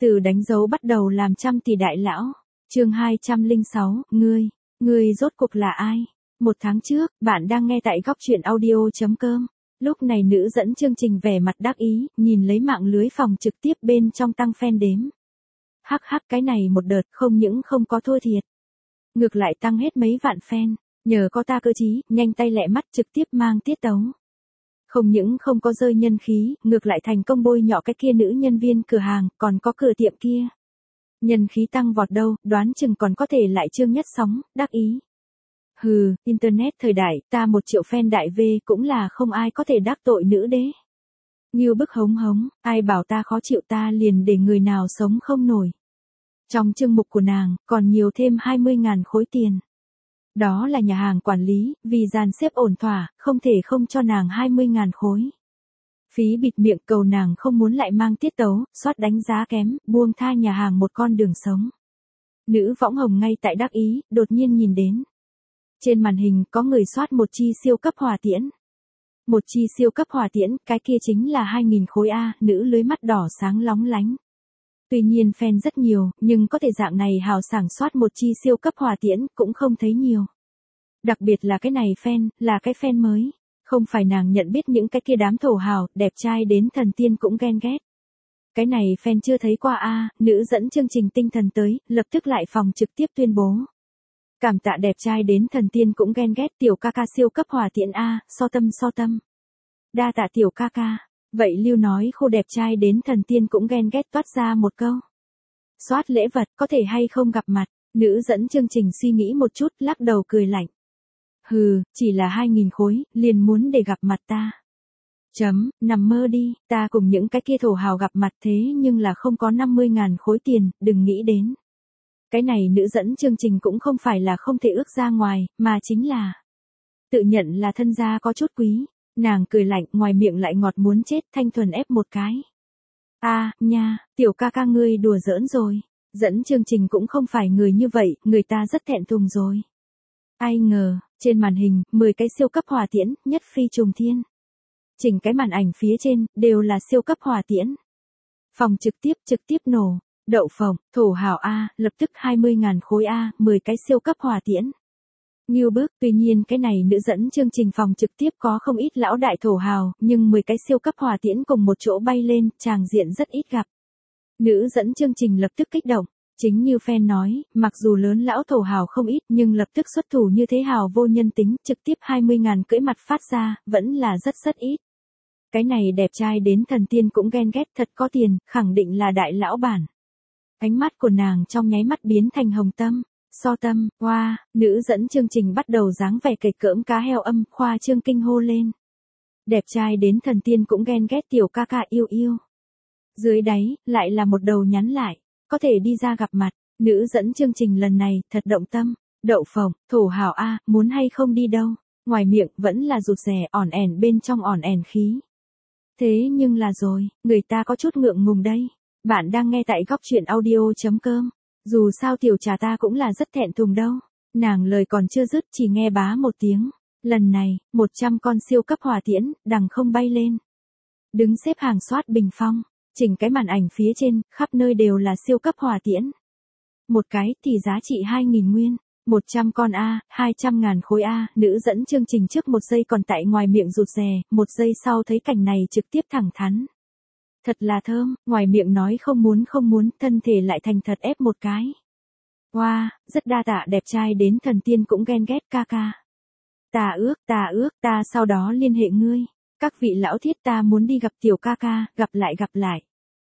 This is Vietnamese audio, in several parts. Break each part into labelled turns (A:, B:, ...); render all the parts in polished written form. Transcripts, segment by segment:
A: Từ đánh dấu bắt đầu làm trăm tỷ đại lão. Chương 206, ngươi rốt cuộc là ai? Một tháng trước, bạn đang nghe tại góc truyện audio.com. Lúc này nữ dẫn chương trình vẻ mặt đắc ý, nhìn lấy mạng lưới phòng trực tiếp bên trong tăng fan đếm. Hắc hắc, cái này một đợt không những không có thua thiệt, ngược lại tăng hết mấy vạn fan, nhờ có ta cơ trí, nhanh tay lẹ mắt trực tiếp mang tiết tấu. Không những không có rơi nhân khí, ngược lại thành công bôi nhọ cái kia nữ nhân viên cửa hàng, còn có cửa tiệm kia. Nhân khí tăng vọt đâu, đoán chừng còn có thể lại Trương Nhất Sóng, đắc ý. Hừ, internet thời đại, ta 1 triệu fan đại V cũng là không ai có thể đắc tội nữ đế. Như bức hống hống, ai bảo ta khó chịu ta liền để người nào sống không nổi. Trong chương mục của nàng, còn nhiều thêm 20.000 khối tiền. Đó là nhà hàng quản lý, vì dàn xếp ổn thỏa, không thể không cho nàng 20.000 khối. Phí bịt miệng cầu nàng không muốn lại mang tiết tấu, soát đánh giá kém, buông tha nhà hàng một con đường sống. Nữ võng hồng ngay tại đắc ý, đột nhiên nhìn đến. Trên màn hình có người soát một chi siêu cấp hỏa tiễn. Một chi siêu cấp hỏa tiễn, cái kia chính là 2.000 khối A, nữ lưới mắt đỏ sáng lóng lánh. Tuy nhiên fan rất nhiều, nhưng có thể dạng này hào sảng soát một chi siêu cấp hỏa tiễn, cũng không thấy nhiều. Đặc biệt là cái này fan, là cái fan mới. Không phải nàng nhận biết những cái kia đám thổ hào, đẹp trai đến thần tiên cũng ghen ghét. Cái này fan chưa thấy qua A, nữ dẫn chương trình tinh thần tới, lập tức lại phòng trực tiếp tuyên bố. Cảm tạ đẹp trai đến thần tiên cũng ghen ghét tiểu ca ca siêu cấp hỏa tiễn A, so tâm. Đa tạ tiểu ca ca. Vậy Lưu nói khô đẹp trai đến thần tiên cũng ghen ghét toát ra một câu. Soát lễ vật có thể hay không gặp mặt, nữ dẫn chương trình suy nghĩ một chút lắc đầu cười lạnh. Hừ, chỉ là 2.000 khối, liền muốn để gặp mặt ta. Nằm mơ đi, ta cùng những cái kia thổ hào gặp mặt thế nhưng là không có 50.000 khối tiền, đừng nghĩ đến. Cái này nữ dẫn chương trình cũng không phải là không thể ước ra ngoài, mà chính là tự nhận là thân gia có chút quý. Nàng cười lạnh, ngoài miệng lại ngọt muốn chết, thanh thuần ép một cái. Nha, tiểu ca ca ngươi đùa giỡn rồi. Dẫn chương trình cũng không phải người như vậy, người ta rất thẹn thùng rồi. Ai ngờ, trên màn hình, 10 cái siêu cấp hỏa tiễn, nhất phi trùng thiên. Chỉnh cái màn ảnh phía trên, đều là siêu cấp hỏa tiễn. Phòng trực tiếp nổ. Đậu phộng, thổ hào A, lập tức 20.000 khối A, 10 cái siêu cấp hỏa tiễn. Như bước, tuy nhiên cái này nữ dẫn chương trình phòng trực tiếp có không ít lão đại thổ hào, nhưng 10 cái siêu cấp hỏa tiễn cùng một chỗ bay lên, tràng diện rất ít gặp. Nữ dẫn chương trình lập tức kích động, chính như fan nói, mặc dù lớn lão thổ hào không ít nhưng lập tức xuất thủ như thế hào vô nhân tính, trực tiếp 20.000 cưỡi mặt phát ra, vẫn là rất ít. Cái này đẹp trai đến thần tiên cũng ghen ghét, thật có tiền, khẳng định là đại lão bản. Ánh mắt của nàng trong nháy mắt biến thành hồng tâm. So tâm, hoa, nữ dẫn chương trình bắt đầu dáng vẻ kịch cỡm cá heo âm, khoa trương kinh hô lên. Đẹp trai đến thần tiên cũng ghen ghét tiểu ca ca yêu. Dưới đáy, lại là một đầu nhắn lại, có thể đi ra gặp mặt, nữ dẫn chương trình lần này, thật động tâm, đậu phộng, thổ hào A, muốn hay không đi đâu, ngoài miệng vẫn là rụt rè ỏn ẻn bên trong ỏn ẻn khí. Thế nhưng là rồi, người ta có chút ngượng ngùng đây, bạn đang nghe tại góc truyện audio.com. Dù sao tiểu trà ta cũng là rất thẹn thùng đâu. Nàng lời còn chưa dứt chỉ nghe bá một tiếng. Lần này, 100 con siêu cấp hỏa tiễn, đằng không bay lên. Đứng xếp hàng soát bình phong. Chỉnh cái màn ảnh phía trên, khắp nơi đều là siêu cấp hỏa tiễn. Một cái thì giá trị 2.000 nguyên. 100 con A, 200.000 khối A. Nữ dẫn chương trình trước một giây còn tại ngoài miệng rụt rè. Một giây sau thấy cảnh này trực tiếp thẳng thắn. Thật là thơm, ngoài miệng nói không muốn, thân thể lại thành thật ép một cái. Wow, rất đa tạ đẹp trai đến thần tiên cũng ghen ghét ca ca. Ta ước, ta sau đó liên hệ ngươi. Các vị lão thiết ta muốn đi gặp tiểu ca ca, gặp lại.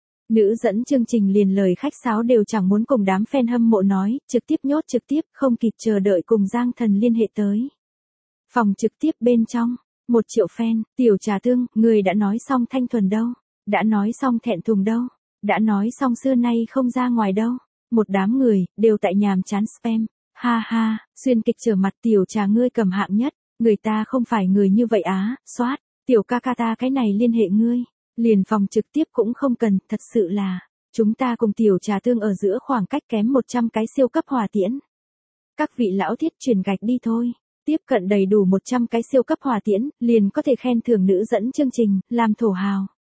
A: Nữ dẫn chương trình liền lời khách sáo đều chẳng muốn cùng đám fan hâm mộ nói, trực tiếp, không kịp chờ đợi cùng Giang Thần liên hệ tới. Phòng trực tiếp bên trong, 1 triệu fan, tiểu trà tương, người đã nói xong thanh thuần đâu. Đã nói xong thẹn thùng đâu, đã nói xong xưa nay không ra ngoài đâu. Một đám người, đều tại nhàm chán spam. Ha, xuyên kịch trở mặt tiểu trà ngươi cầm hạng nhất, người ta không phải người như vậy á, soát, tiểu ca ca ta cái này liên hệ ngươi. Liền phòng trực tiếp cũng không cần, thật sự là, chúng ta cùng tiểu trà tương ở giữa khoảng cách kém 100 cái siêu cấp hỏa tiễn. Các vị lão thiết truyền gạch đi thôi. Tiếp cận đầy đủ 100 cái siêu cấp hỏa tiễn, liền có thể khen thưởng nữ dẫn chương trình, làm thổ hào.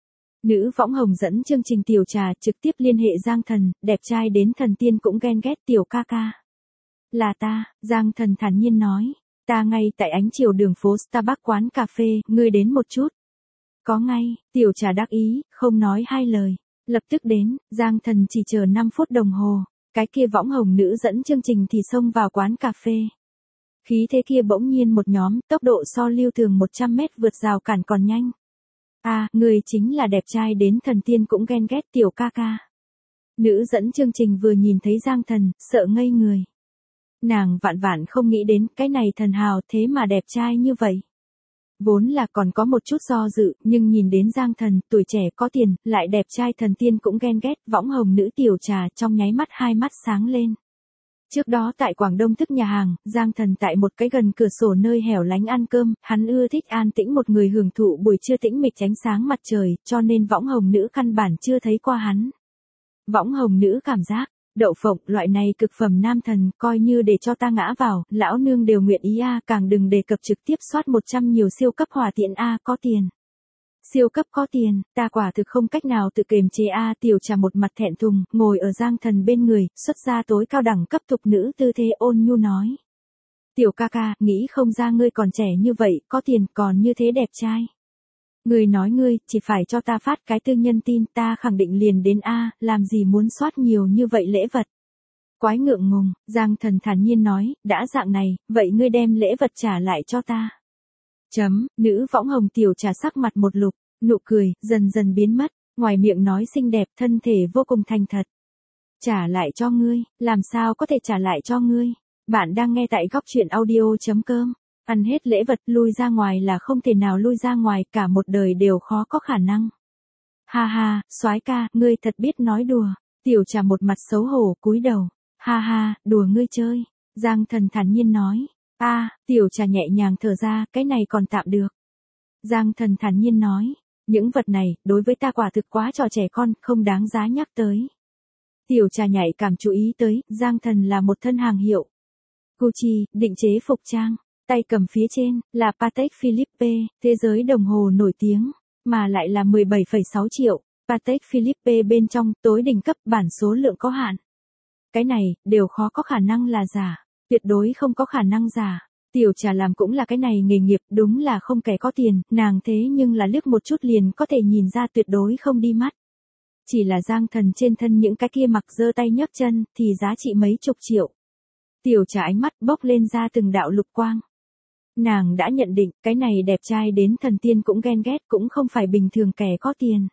A: Nữ võng hồng dẫn chương trình Tiểu Trà trực tiếp liên hệ Giang Thần, đẹp trai đến thần tiên cũng ghen ghét Tiểu ca ca. Là ta, Giang Thần thản nhiên nói. Ta ngay tại ánh chiều đường phố Starbucks quán cà phê, ngươi đến một chút. Có ngay, Tiểu Trà đắc ý, không nói hai lời. Lập tức đến, Giang Thần chỉ chờ 5 phút đồng hồ. Cái kia võng hồng nữ dẫn chương trình thì xông vào quán cà phê. Khí thế kia bỗng nhiên một nhóm, tốc độ so lưu thường 100 mét vượt rào cản còn nhanh. Người chính là đẹp trai đến thần tiên cũng ghen ghét Tiểu ca ca. Nữ dẫn chương trình vừa nhìn thấy Giang Thần, sợ ngây người. Nàng vạn vạn không nghĩ đến cái này thần hào thế mà đẹp trai như vậy. Vốn là còn có một chút do dự, nhưng nhìn đến Giang Thần, tuổi trẻ có tiền, lại đẹp trai thần tiên cũng ghen ghét, võng hồng nữ Tiểu Trà trong nháy mắt hai mắt sáng lên. Trước đó tại Quảng Đông thức nhà hàng, Giang Thần tại một cái gần cửa sổ nơi hẻo lánh ăn cơm, hắn ưa thích an tĩnh một người hưởng thụ buổi trưa tĩnh mịch ánh sáng mặt trời, cho nên võng hồng nữ căn bản chưa thấy qua hắn. Võng hồng nữ cảm giác, đậu phộng, loại này cực phẩm nam thần, coi như để cho ta ngã vào, lão nương đều nguyện ý càng đừng đề cập trực tiếp soát 100 nhiều siêu cấp hỏa tiện có tiền. Siêu cấp có tiền, ta quả thực không cách nào tự kiềm chế Tiểu Trà một mặt thẹn thùng, ngồi ở Giang Thần bên người, xuất ra tối cao đẳng cấp thục nữ tư thế ôn nhu nói. Tiểu ca ca, nghĩ không ra ngươi còn trẻ như vậy, có tiền còn như thế đẹp trai. Ngươi nói ngươi, chỉ phải cho ta phát cái tư nhân tin, ta khẳng định liền đến làm gì muốn soát nhiều như vậy lễ vật. Quái ngượng ngùng, Giang Thần thản nhiên nói, đã dạng này, vậy ngươi đem lễ vật trả lại cho ta. Nữ võng hồng Tiểu Trà sắc mặt một lục, nụ cười, dần dần biến mất, ngoài miệng nói xinh đẹp, thân thể vô cùng thành thật. Trả lại cho ngươi, làm sao có thể trả lại cho ngươi? Bạn đang nghe tại góc truyện audio.com. Ăn hết lễ vật, lui ra ngoài là không thể nào lui ra ngoài, cả một đời đều khó có khả năng. Ha ha, soái ca, ngươi thật biết nói đùa. Tiểu Trà một mặt xấu hổ cúi đầu. Ha ha, đùa ngươi chơi. Giang Thần thản nhiên nói. Tiểu Trà nhẹ nhàng thở ra, cái này còn tạm được. Giang Thần thản nhiên nói. Những vật này, đối với ta quả thực quá trò trẻ con, không đáng giá nhắc tới. Tiểu Trà nhạy cảm chú ý tới, Giang Thần là một thân hàng hiệu. Gucci, định chế phục trang. Tay cầm phía trên, là Patek Philippe, thế giới đồng hồ nổi tiếng, mà lại là 17,6 triệu. Patek Philippe bên trong, tối đỉnh cấp, bản số lượng có hạn. Cái này, đều khó có khả năng là giả. Tuyệt đối không có khả năng giả. Tiểu Trà làm cũng là cái này nghề nghiệp, đúng là không kẻ có tiền, nàng thế nhưng là liếc một chút liền có thể nhìn ra tuyệt đối không đi mắt. Chỉ là Giang Thần trên thân những cái kia mặc giơ tay nhấc chân, thì giá trị mấy chục triệu. Tiểu Trà ánh mắt bốc lên ra từng đạo lục quang. Nàng đã nhận định, cái này đẹp trai đến thần tiên cũng ghen ghét, cũng không phải bình thường kẻ có tiền,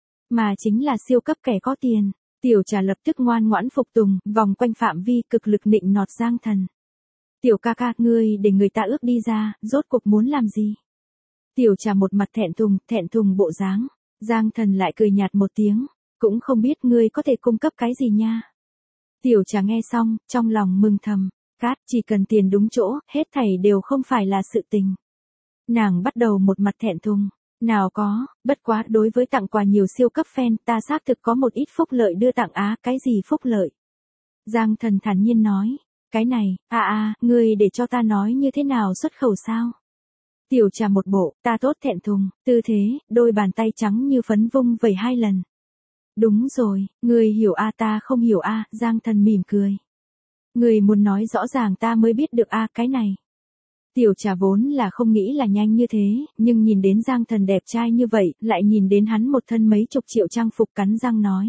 A: mà chính là siêu cấp kẻ có tiền. Tiểu Trà lập tức ngoan ngoãn phục tùng, vòng quanh phạm vi cực lực nịnh nọt Giang Thần. Tiểu ca ca, ngươi để người ta ước đi ra, rốt cuộc muốn làm gì? Tiểu Trà một mặt thẹn thùng bộ dáng. Giang Thần lại cười nhạt một tiếng, cũng không biết ngươi có thể cung cấp cái gì nha. Tiểu Trà nghe xong, trong lòng mừng thầm, chỉ cần tiền đúng chỗ, hết thảy đều không phải là sự tình. Nàng bắt đầu một mặt thẹn thùng, nào có, bất quá đối với tặng quà nhiều siêu cấp fan, ta xác thực có một ít phúc lợi đưa tặng cái gì phúc lợi? Giang Thần thản nhiên nói, cái này, ngươi để cho ta nói như thế nào xuất khẩu sao? Tiểu Trà một bộ, ta tốt thẹn thùng, tư thế, đôi bàn tay trắng như phấn vung vẩy 2 lần. Đúng rồi, ngươi hiểu ta không hiểu Giang Thần mỉm cười. Ngươi muốn nói rõ ràng ta mới biết được cái này. Tiểu Trà vốn là không nghĩ là nhanh như thế, nhưng nhìn đến Giang Thần đẹp trai như vậy, lại nhìn đến hắn một thân mấy chục triệu trang phục, cắn răng nói.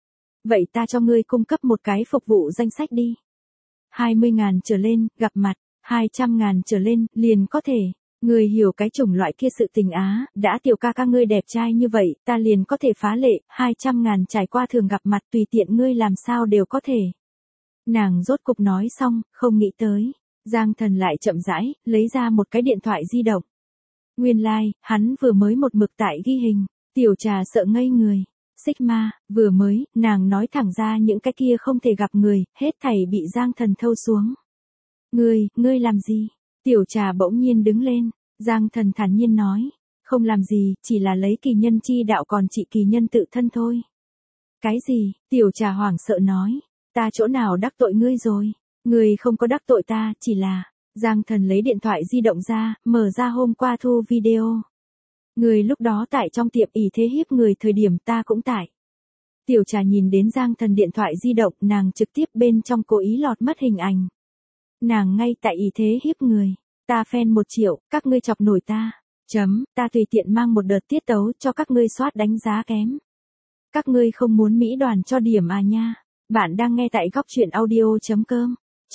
A: Vậy ta cho ngươi cung cấp một cái phục vụ danh sách đi. 20.000 trở lên, gặp mặt, 200.000 trở lên, liền có thể. Ngươi hiểu cái chủng loại kia sự tình đã Tiểu ca ca ngươi đẹp trai như vậy, ta liền có thể phá lệ, 200.000 trải qua thường gặp mặt tùy tiện ngươi làm sao đều có thể. Nàng rốt cục nói xong, không nghĩ tới. Giang Thần lại chậm rãi, lấy ra một cái điện thoại di động. Nguyên lai, hắn vừa mới một mực tại ghi hình. Tiểu Trà sợ ngây người. Sigma, vừa mới, nàng nói thẳng ra những cái kia không thể gặp người, hết thảy bị Giang Thần thâu xuống. Ngươi làm gì? Tiểu Trà bỗng nhiên đứng lên. Giang Thần thản nhiên nói. Không làm gì, chỉ là lấy kỳ nhân chi đạo còn trị kỳ nhân tự thân thôi. Cái gì? Tiểu Trà hoảng sợ nói. Ta chỗ nào đắc tội ngươi rồi? Ngươi không có đắc tội ta, chỉ là... Giang Thần lấy điện thoại di động ra, mở ra hôm qua thu video. Người lúc đó tại trong tiệm ỷ thế hiếp người thời điểm ta cũng tại. Tiểu Trà nhìn đến Giang Thần điện thoại di động, nàng trực tiếp bên trong cố ý lọt mất hình ảnh. Nàng ngay tại ỷ thế hiếp người. Ta fan 1 triệu, các ngươi chọc nổi ta. Ta tùy tiện mang một đợt tiết tấu cho các ngươi soát đánh giá kém. Các ngươi không muốn Mỹ đoàn cho điểm à nha. Bạn đang nghe tại góc truyện audio.com.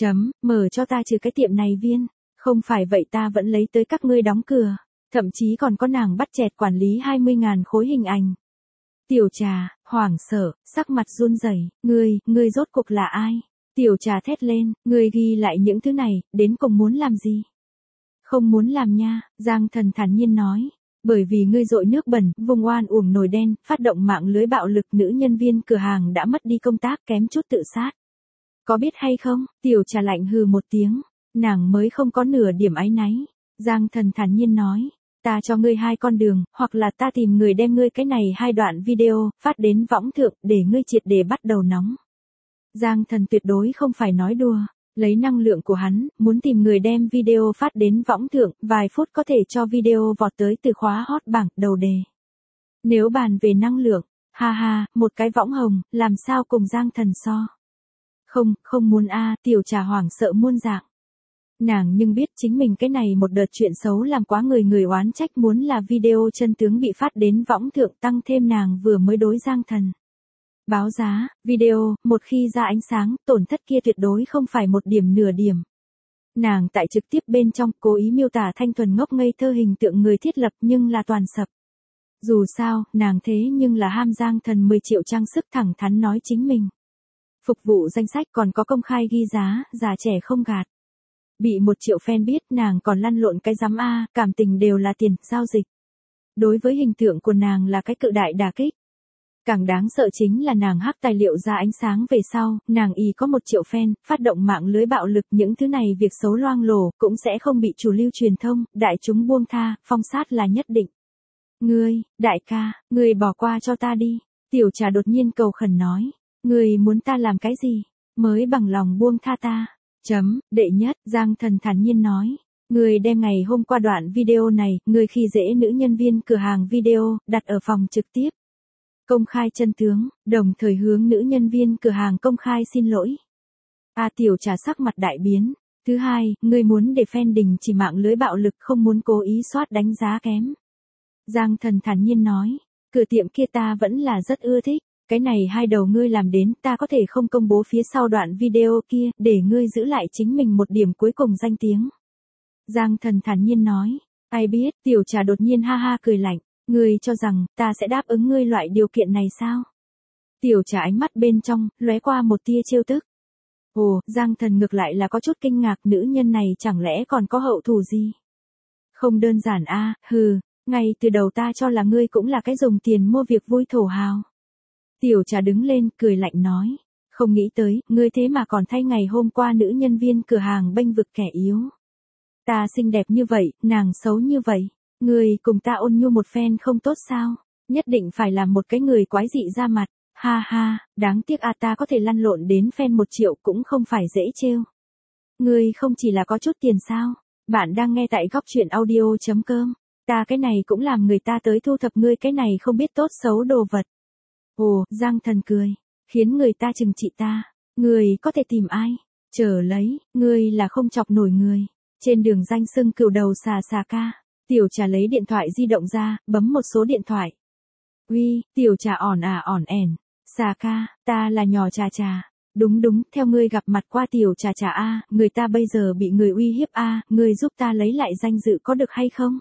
A: Mở cho ta trừ cái tiệm này viên. Không phải vậy ta vẫn lấy tới các ngươi đóng cửa. Thậm chí còn có nàng bắt chẹt quản lý 20.000 khối hình ảnh. Tiểu Trà, hoảng sợ, sắc mặt run rẩy, ngươi rốt cuộc là ai? Tiểu Trà thét lên, ngươi ghi lại những thứ này, đến cùng muốn làm gì? Không muốn làm nha, Giang Thần thản nhiên nói. Bởi vì ngươi dội nước bẩn, vùng oan uổng nồi đen, phát động mạng lưới bạo lực, nữ nhân viên cửa hàng đã mất đi công tác, kém chút tự sát. Có biết hay không? Tiểu Trà lạnh hừ một tiếng, nàng mới không có nửa điểm áy náy. Giang Thần thản nhiên nói. Ta cho ngươi 2 con đường, hoặc là ta tìm người đem ngươi cái này 2 đoạn video, phát đến võng thượng, để ngươi triệt để bắt đầu nóng. Giang Thần tuyệt đối không phải nói đùa, lấy năng lượng của hắn, muốn tìm người đem video phát đến võng thượng, vài phút có thể cho video vọt tới từ khóa hot bảng, đầu đề. Nếu bàn về năng lượng, một cái võng hồng, làm sao cùng Giang Thần so. Không muốn Tiểu Trà hoảng sợ muôn dạng. Nàng nhưng biết chính mình cái này một đợt chuyện xấu làm quá người oán trách, muốn là video chân tướng bị phát đến võng thượng, tăng thêm nàng vừa mới đối Giang Thần báo giá, video, một khi ra ánh sáng, tổn thất kia tuyệt đối không phải một điểm nửa điểm. Nàng tại trực tiếp bên trong cố ý miêu tả thanh thuần ngốc ngây thơ hình tượng người thiết lập nhưng là toàn sập. Dù sao, nàng thế nhưng là ham Giang Thần 10 triệu trang sức, thẳng thắn nói chính mình. Phục vụ danh sách còn có công khai ghi giá, già trẻ không gạt. Bị 1 triệu fan biết, nàng còn lăn lộn cái rắm cảm tình đều là tiền, giao dịch. Đối với hình tượng của nàng là cái cự đại đả kích. Càng đáng sợ chính là nàng hắc tài liệu ra ánh sáng về sau, nàng có 1 triệu fan, phát động mạng lưới bạo lực, những thứ này việc xấu loang lổ, cũng sẽ không bị chủ lưu truyền thông, đại chúng buông tha, phong sát là nhất định. Đại ca, ngươi bỏ qua cho ta đi. Tiểu Trà đột nhiên cầu khẩn nói. Ngươi muốn ta làm cái gì, mới bằng lòng buông tha ta? Đệ nhất, Giang Thần thản nhiên nói. Ngươi đem ngày hôm qua đoạn video này, ngươi khi dễ nữ nhân viên cửa hàng video, đặt ở phòng trực tiếp. Công khai chân tướng, đồng thời hướng nữ nhân viên cửa hàng công khai xin lỗi. Tiểu Trà sắc mặt đại biến. Thứ hai, ngươi muốn để fan đình chỉ mạng lưới bạo lực, không muốn cố ý soát đánh giá kém. Giang Thần thản nhiên nói. Cửa tiệm kia ta vẫn là rất ưa thích. Cái này 2 đầu ngươi làm đến, ta có thể không công bố phía sau đoạn video kia, để ngươi giữ lại chính mình một điểm cuối cùng danh tiếng. Giang Thần thản nhiên nói. Ai biết, Tiểu Trà đột nhiên cười lạnh. Ngươi cho rằng, ta sẽ đáp ứng ngươi loại điều kiện này sao? Tiểu Trà ánh mắt bên trong, lóe qua một tia trêu tức. Giang Thần ngược lại là có chút kinh ngạc, nữ nhân này chẳng lẽ còn có hậu thủ gì? Không đơn giản ngay từ đầu ta cho là ngươi cũng là cái dùng tiền mua việc vui thổ hào. Tiểu Trà đứng lên, cười lạnh nói. Không nghĩ tới, ngươi thế mà còn thay ngày hôm qua nữ nhân viên cửa hàng bênh vực kẻ yếu. Ta xinh đẹp như vậy, nàng xấu như vậy. Ngươi cùng ta ôn nhu một phen không tốt sao? Nhất định phải làm một cái người quái dị ra mặt. Đáng tiếc ta có thể lăn lộn đến fan 1 triệu cũng không phải dễ trêu. Ngươi không chỉ là có chút tiền sao? Bạn đang nghe tại góc truyện audio.com. Ta cái này cũng làm người ta tới thu thập ngươi cái này không biết tốt xấu đồ vật. Giang Thần cười, khiến người ta trừng trị ta. Ngươi có thể tìm ai? Chờ lấy, ngươi là không chọc nổi người. Trên đường danh xưng cừu đầu xà ca. Tiểu Trà lấy điện thoại di động ra, bấm một số điện thoại. Tiểu Trà ỏn ẻn. Xà ca, ta là nhỏ Trà. Đúng, theo ngươi gặp mặt qua Tiểu Trà người ta bây giờ bị người uy hiếp ngươi giúp ta lấy lại danh dự có được hay không?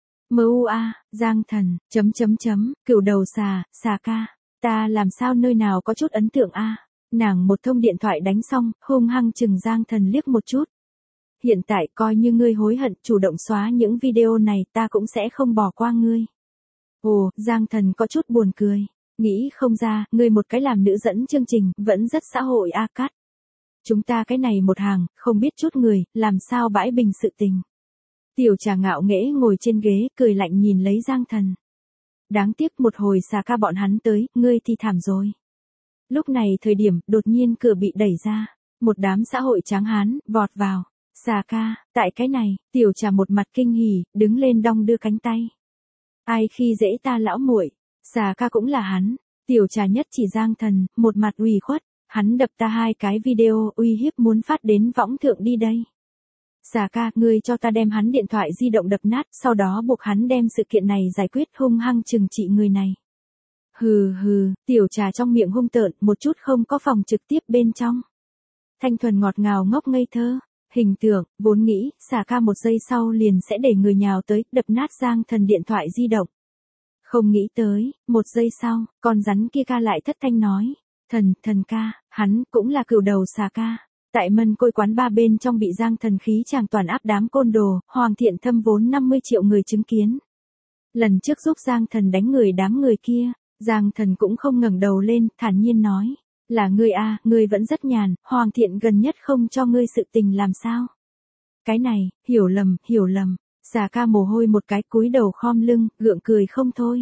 A: Giang Thần, cừu đầu xà ca. Ta làm sao nơi nào có chút ấn tượng Nàng một thông điện thoại đánh xong, hung hăng chừng Giang Thần liếc một chút. Hiện tại coi như ngươi hối hận, chủ động xóa những video này, ta cũng sẽ không bỏ qua ngươi. Giang Thần có chút buồn cười. Nghĩ không ra, ngươi một cái làm nữ dẫn chương trình, vẫn rất xã hội cắt. Chúng ta cái này một hàng, không biết chút người, làm sao bãi bình sự tình. Tiểu Trà ngạo nghễ ngồi trên ghế, cười lạnh nhìn lấy Giang Thần. Đáng tiếc một hồi xà ca bọn hắn tới, ngươi thì thảm rồi. Lúc này thời điểm, đột nhiên cửa bị đẩy ra. Một đám xã hội tráng hán, vọt vào. Xà ca, tại cái này, Tiểu Trà một mặt kinh hỉ, đứng lên đong đưa cánh tay. Ai khi dễ ta lão muội, xà ca cũng là hắn. Tiểu Trà nhất chỉ Giang Thần, một mặt ủy khuất, hắn đập ta 2 cái video uy hiếp muốn phát đến võng thượng đi đây. Xà ca, ngươi cho ta đem hắn điện thoại di động đập nát, sau đó buộc hắn đem sự kiện này giải quyết, hung hăng trừng trị người này. Hừ hừ, Tiểu Trà trong miệng hung tợn, một chút không có phòng trực tiếp bên trong. Thanh thuần ngọt ngào ngốc ngây thơ, hình tượng, vốn nghĩ, xà ca 1 giây sau liền sẽ để người nhào tới, đập nát Giang Thần điện thoại di động. Không nghĩ tới, 1 giây sau, con rắn kia ca lại thất thanh nói, thần ca, hắn cũng là cừu đầu xà ca. Tại Mân Côi quán ba bên trong bị Giang Thần khí chàng toàn áp đám côn đồ, Hoàng Thiện Thâm vốn 50 triệu người chứng kiến. Lần trước giúp Giang Thần đánh người đám người kia, Giang Thần cũng không ngẩng đầu lên, thản nhiên nói, là ngươi à, ngươi vẫn rất nhàn, Hoàng Thiện gần nhất không cho ngươi sự tình làm sao. Cái này, hiểu lầm, xà ca mồ hôi một cái cúi đầu khom lưng, gượng cười không thôi.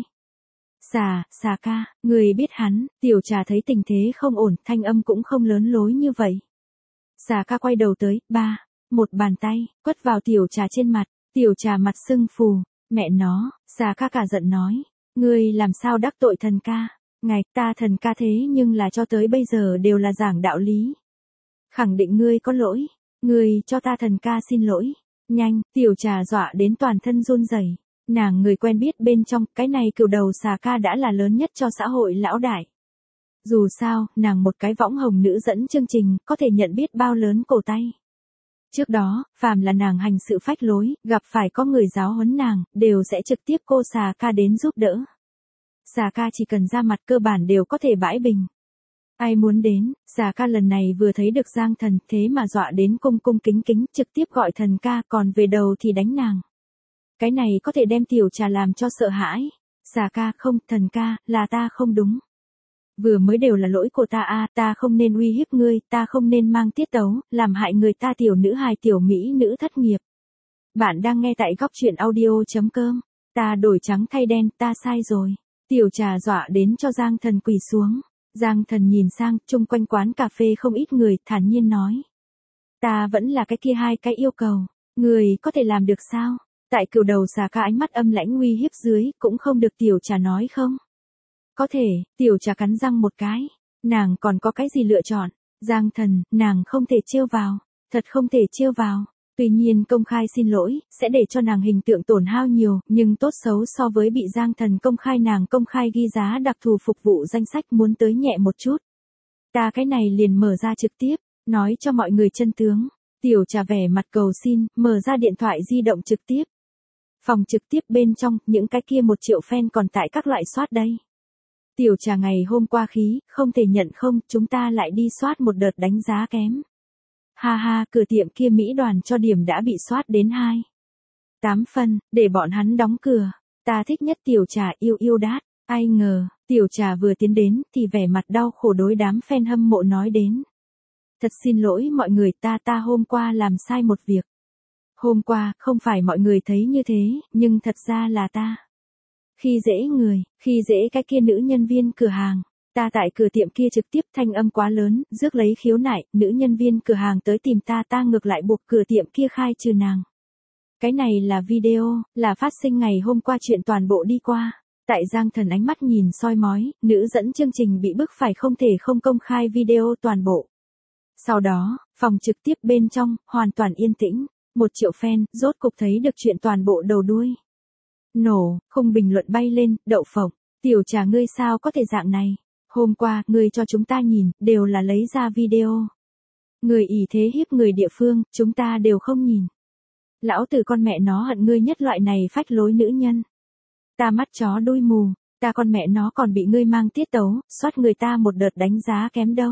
A: Xà ca, ngươi biết hắn, Tiểu Trà thấy tình thế không ổn, thanh âm cũng không lớn lối như vậy. Xà ca quay đầu tới, một bàn tay, quất vào Tiểu Trà trên mặt, Tiểu Trà mặt sưng phù, mẹ nó, xà ca cả giận nói, ngươi làm sao đắc tội thần ca, ngài ta thần ca thế nhưng là cho tới bây giờ đều là giảng đạo lý. Khẳng định ngươi có lỗi, ngươi cho ta thần ca xin lỗi, nhanh, Tiểu Trà dọa đến toàn thân run rẩy. Nàng người quen biết bên trong, cái này cừu đầu xà ca đã là lớn nhất cho xã hội lão đại. Dù sao, nàng một cái võng hồng nữ dẫn chương trình, có thể nhận biết bao lớn cổ tay. Trước đó, phàm là nàng hành sự phách lối, gặp phải có người giáo huấn nàng, đều sẽ trực tiếp cô xà ca đến giúp đỡ. Xà ca chỉ cần ra mặt cơ bản đều có thể bãi bình. Ai muốn đến, xà ca lần này vừa thấy được Giang Thần, thế mà dọa đến cung cung kính kính, trực tiếp gọi thần ca, còn về đầu thì đánh nàng. Cái này có thể đem Tiểu Trà làm cho sợ hãi. Xà ca không, thần ca, là ta không đúng. Vừa mới đều là lỗi của ta à, ta không nên uy hiếp ngươi, ta không nên mang tiết tấu, làm hại người ta tiểu nữ hài tiểu mỹ nữ thất nghiệp. Bạn đang nghe tại góc truyện audio.com, ta đổi trắng thay đen, ta sai rồi. Tiểu Trà dọa đến cho Giang Thần quỳ xuống. Giang Thần nhìn sang, chung quanh quán cà phê không ít người, thản nhiên nói. Ta vẫn là cái kia 2 cái yêu cầu, người có thể làm được sao? Tại cừu đầu xà ca ánh mắt âm lãnh uy hiếp dưới, cũng không được Tiểu Trà nói không? Có thể, Tiểu Trà cắn răng một cái. Nàng còn có cái gì lựa chọn? Giang Thần, nàng không thể trêu vào. Thật không thể trêu vào. Tuy nhiên công khai xin lỗi, sẽ để cho nàng hình tượng tổn hao nhiều, nhưng tốt xấu so với bị Giang Thần công khai nàng công khai ghi giá đặc thù phục vụ danh sách muốn tới nhẹ một chút. Ta cái này liền mở ra trực tiếp, nói cho mọi người chân tướng. Tiểu Trà vẻ mặt cầu xin, mở ra điện thoại di động trực tiếp. Phòng trực tiếp bên trong, những cái kia 1 triệu fan còn tại các loại soát đây. Tiểu Trà ngày hôm qua khí, không thể nhận không, chúng ta lại đi soát một đợt đánh giá kém. Ha ha, cửa tiệm kia Mỹ đoàn cho điểm đã bị soát đến 8 phân, để bọn hắn đóng cửa. Ta thích nhất Tiểu Trà yêu đát. Ai ngờ, Tiểu Trà vừa tiến đến, thì vẻ mặt đau khổ đối đám fan hâm mộ nói đến. Thật xin lỗi mọi người, ta hôm qua làm sai một việc. Hôm qua, không phải mọi người thấy như thế, nhưng thật ra là ta. Khi dễ người, khi dễ cái kia nữ nhân viên cửa hàng. Ta tại cửa tiệm kia trực tiếp thanh âm quá lớn, rước lấy khiếu nại, nữ nhân viên cửa hàng tới tìm ta ngược lại buộc cửa tiệm kia khai trừ nàng. Cái này là video, là phát sinh ngày hôm qua chuyện toàn bộ đi qua. Tại Giang Thần ánh mắt nhìn soi mói, nữ dẫn chương trình bị bức phải không thể không công khai video toàn bộ. Sau đó, phòng trực tiếp bên trong, hoàn toàn yên tĩnh. 1 triệu fan, rốt cục thấy được chuyện toàn bộ đầu đuôi. Nổ, khung bình luận bay lên, đậu phộng. Tiểu Trà ngươi sao có thể dạng này? Hôm qua, ngươi cho chúng ta nhìn, đều là lấy ra video. Người ỷ thế hiếp người địa phương, chúng ta đều không nhìn. Lão tử con mẹ nó hận ngươi nhất loại này phách lối nữ nhân. Ta mắt chó đuôi mù, ta con mẹ nó còn bị ngươi mang tiết tấu, soát người ta một đợt đánh giá kém đâu.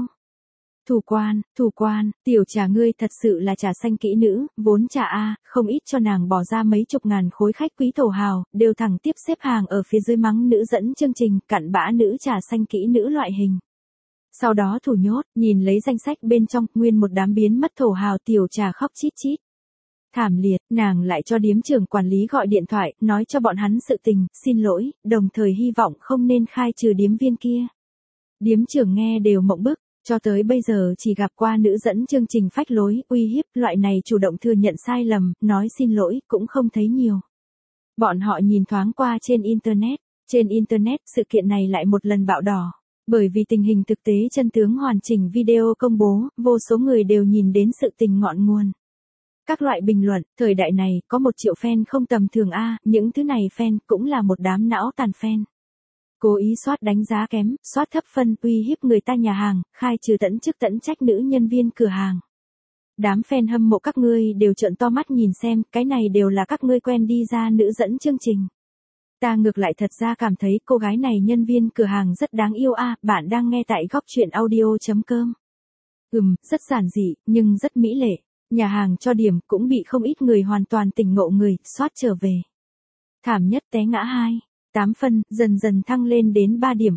A: Thủ quan, Tiểu Trà ngươi thật sự là trà xanh kỹ nữ, vốn trà A, không ít cho nàng bỏ ra mấy chục ngàn khối khách quý thổ hào, đều thẳng tiếp xếp hàng ở phía dưới mắng nữ dẫn chương trình, cặn bã nữ trà xanh kỹ nữ loại hình. Sau đó thủ nhốt, nhìn lấy danh sách bên trong, nguyên một đám biến mất thổ hào. Tiểu Trà khóc chít chít. Thảm liệt, nàng lại cho điếm trưởng quản lý gọi điện thoại, nói cho bọn hắn sự tình, xin lỗi, đồng thời hy vọng không nên khai trừ điếm viên kia. Điếm trưởng nghe đều mộng bức. Cho tới bây giờ chỉ gặp qua nữ dẫn chương trình phách lối, uy hiếp, loại này chủ động thừa nhận sai lầm, nói xin lỗi, cũng không thấy nhiều. Bọn họ nhìn thoáng qua trên Internet. Trên Internet, sự kiện này lại một lần bạo đỏ. Bởi vì tình hình thực tế chân tướng hoàn chỉnh video công bố, vô số người đều nhìn đến sự tình ngọn nguồn. Các loại bình luận, thời đại này, có 1 triệu fan không tầm thường a, những thứ này fan cũng là một đám não tàn fan. Cố ý soát đánh giá kém, soát thấp phân, uy hiếp người ta nhà hàng, khai trừ tận chức tận trách nữ nhân viên cửa hàng. Đám fan hâm mộ các ngươi đều trợn to mắt nhìn xem, cái này đều là các ngươi quen đi ra nữ dẫn chương trình. Ta ngược lại thật ra cảm thấy cô gái này nhân viên cửa hàng rất đáng yêu a, bạn đang nghe tại góc truyện audio.com. Rất giản dị, nhưng rất mỹ lệ. Nhà hàng cho điểm cũng bị không ít người hoàn toàn tỉnh ngộ người, soát trở về. Thảm nhất té ngã 8 phân, dần dần thăng lên đến 3 điểm,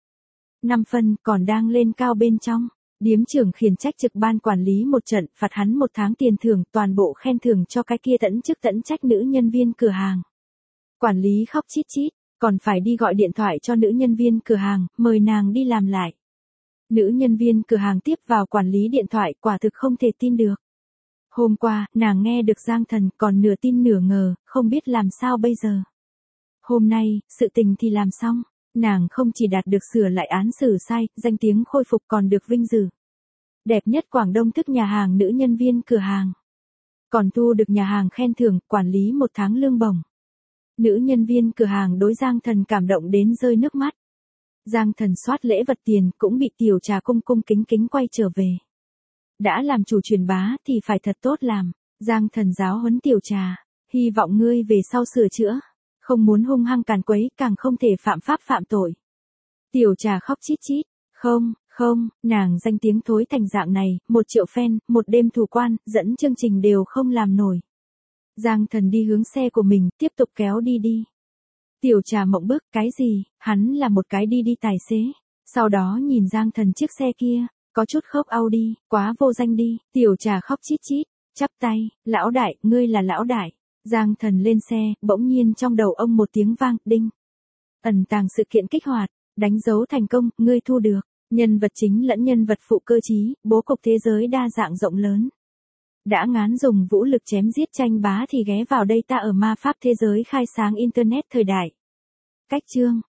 A: 5 phân, còn đang lên cao bên trong. Điếm trưởng khiển trách trực ban quản lý một trận, phạt hắn 1 tháng tiền thưởng, toàn bộ khen thưởng cho cái kia tận chức tận trách nữ nhân viên cửa hàng. Quản lý khóc chít chít, còn phải đi gọi điện thoại cho nữ nhân viên cửa hàng, mời nàng đi làm lại. Nữ nhân viên cửa hàng tiếp vào quản lý điện thoại, quả thực không thể tin được. Hôm qua, nàng nghe được Giang Thần, còn nửa tin nửa ngờ, không biết làm sao bây giờ. Hôm nay, sự tình thì làm xong, nàng không chỉ đạt được sửa lại án xử sai, danh tiếng khôi phục còn được vinh dự. Đẹp nhất Quảng Đông thức nhà hàng nữ nhân viên cửa hàng. Còn thu được nhà hàng khen thưởng, quản lý 1 tháng lương bổng. Nữ nhân viên cửa hàng đối Giang Thần cảm động đến rơi nước mắt. Giang Thần soát lễ vật tiền cũng bị Tiểu Trà cung cung kính kính quay trở về. Đã làm chủ truyền bá thì phải thật tốt làm. Giang Thần giáo huấn Tiểu Trà, hy vọng ngươi về sau sửa chữa. Không muốn hung hăng càn quấy, càng không thể phạm pháp phạm tội. Tiểu Trà khóc chít chít. Không, nàng danh tiếng thối thành dạng này, 1 triệu fan, 1 đêm thủ quan, dẫn chương trình đều không làm nổi. Giang Thần đi hướng xe của mình, tiếp tục kéo đi. Tiểu Trà mộng bức, cái gì, hắn là một cái đi tài xế. Sau đó nhìn Giang Thần chiếc xe kia, có chút khớp Audi, quá vô danh đi. Tiểu Trà khóc chít chít, chắp tay, lão đại, ngươi là lão đại. Giang Thần lên xe, bỗng nhiên trong đầu ông một tiếng vang, đinh. Ẩn tàng sự kiện kích hoạt, đánh dấu thành công, ngươi thu được. Nhân vật chính lẫn nhân vật phụ cơ trí, bố cục thế giới đa dạng rộng lớn. Đã ngán dùng vũ lực chém giết tranh bá thì ghé vào đây ta ở ma pháp thế giới khai sáng Internet thời đại. Cách chương.